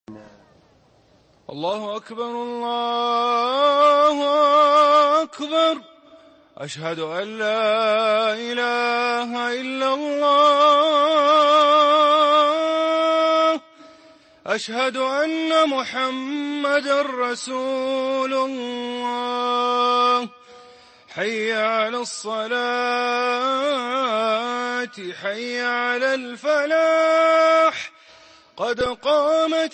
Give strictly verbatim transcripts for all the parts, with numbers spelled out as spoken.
الله أكبر الله أكبر. أشهد أن لا إله إلا الله. أشهد أن محمدًا رسول الله. حي على الصلاة حي على الفلاح. قد قامت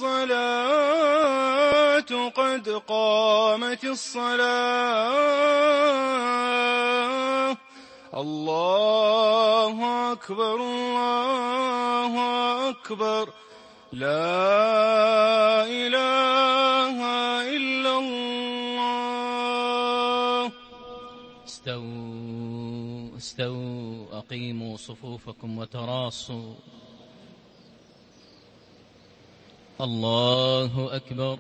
الصلاة قد قامت الصلاة. الله أكبر الله أكبر. لا إله إلا الله. استووا استووا أقيموا صفوفكم وتراصوا. الله أكبر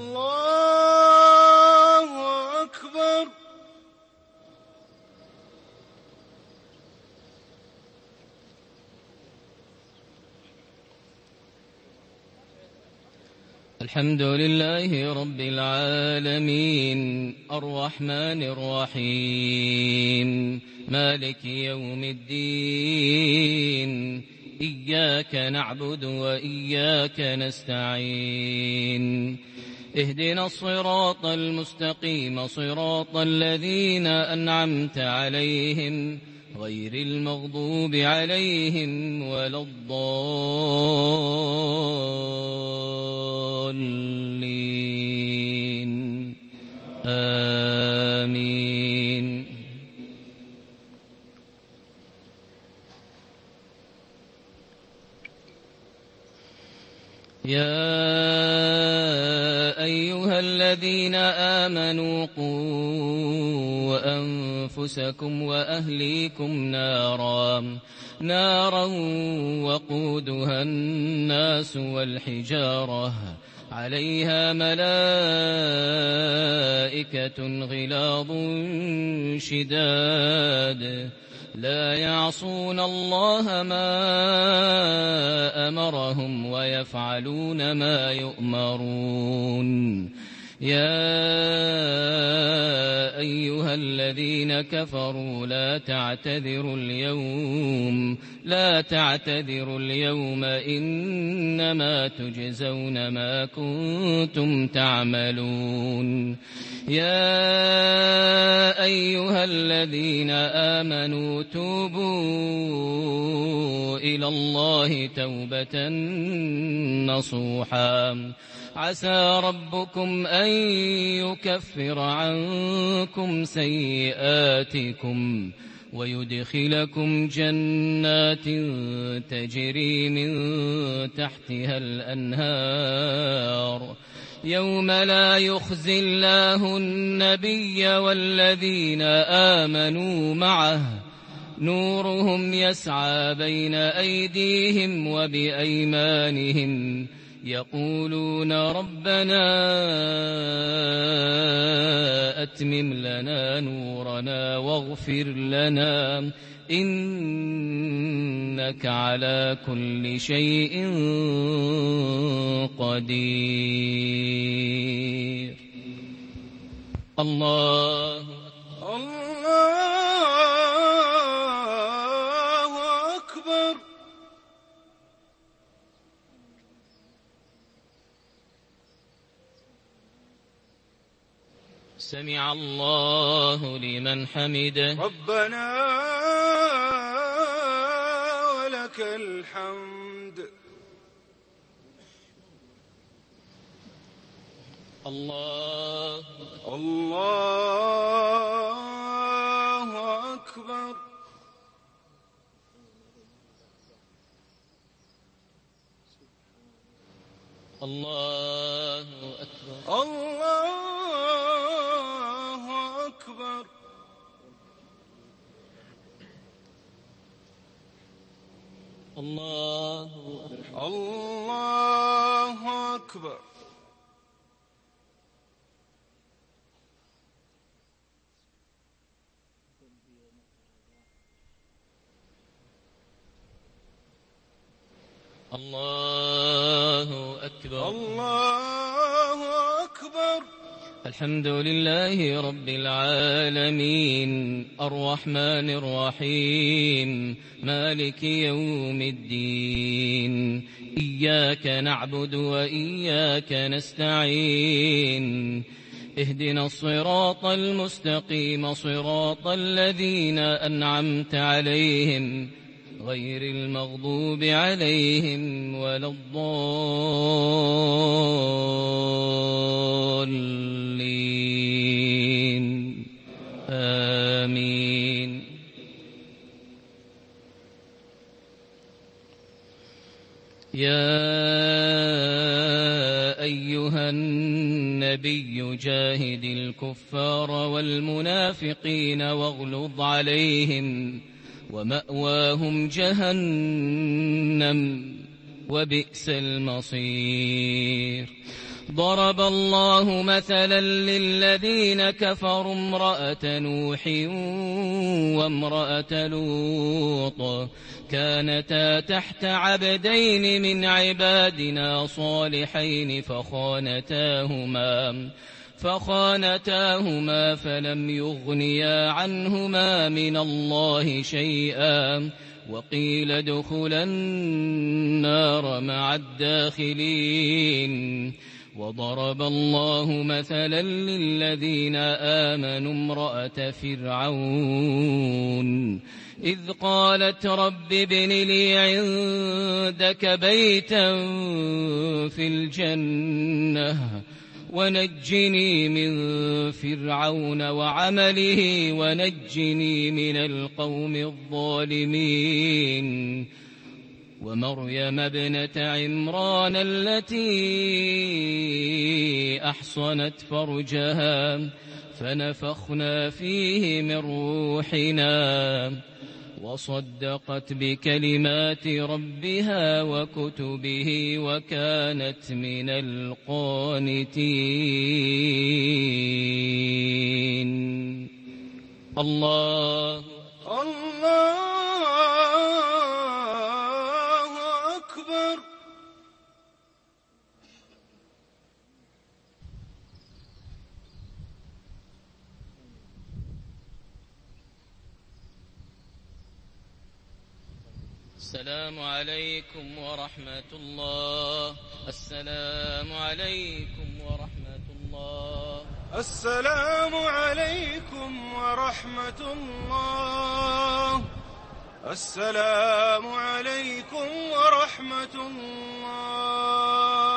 الله أكبر. الحمد لله رب العالمين الرحمن الرحيم مالك يوم الدين. إياك نعبد وإياك نستعين. اهدنا الصراط المستقيم صراط الذين أنعمت عليهم غير المغضوب عليهم ولا الضالين. آمين. يا أيها الذين آمنوا قوا أنفسكم وأهليكم نارا نارا وقودها الناس والحجارة عليها ملائكة غلاظ شداد لا يعصون الله ما أمرهم ويفعلون ما يؤمرون. يا أيها الذين كفروا لا تعتذروا اليوم لا تعتذروا اليوم إنما تجزون ما كنتم تعملون. يا أيها الذين آمنوا توبوا إلى الله توبة نصوحا عسى ربكم أن يكفر عنكم سيئاتكم ويدخلكم جنات تجري من تحتها الأنهار يوم لا يخزي الله النبي والذين آمنوا معه نورهم يسعى بين أيديهم وبأيمانهم يقولون ربنا أتمم لنا نورنا واغفر لنا إنك على كل شيء قدير. الله الله أكبر. سمع الله لمن حمده. ربنا ولك الحمد. الله الله أكبر. الله أكبر. الله أكبر. الله الله أكبر. الله أكبر. الله أكبر. الحمد لله رب العالمين الرحمن الرحيم مالك يوم الدين إياك نعبد وإياك نستعين اهدنا الصراط المستقيم صراط الذين أنعمت عليهم غير المغضوب عليهم ولا الضالين آمين. يا أيها النبي جاهد الكفار والمنافقين واغلظ عليهم ومأواهم جهنم وبئس المصير. ضرب الله مثلا للذين كفروا امرأة نوح وامرأة لوط كانتا تحت عبدين من عبادنا صالحين فخانتاهما فخانتاهما فلم يغنيا عنهما من الله شيئا وقيل ادخلا النار مع الداخلين. وضرب الله مثلا للذين آمنوا امرأة فرعون إذ قالت رب ابن لي عندك بيتا في الجنة ونجني من فرعون وعمله ونجني من القوم الظالمين. ومريم ابنة عمران التي أحصنت فرجها فنفخنا فيه من روحنا وصدقت بكلمات ربها وكتبه وكانت من القانتين. الله الله أكبر. السلام عليكم ورحمة الله. السلام عليكم ورحمة الله. السلام عليكم ورحمة الله. السلام عليكم ورحمة الله.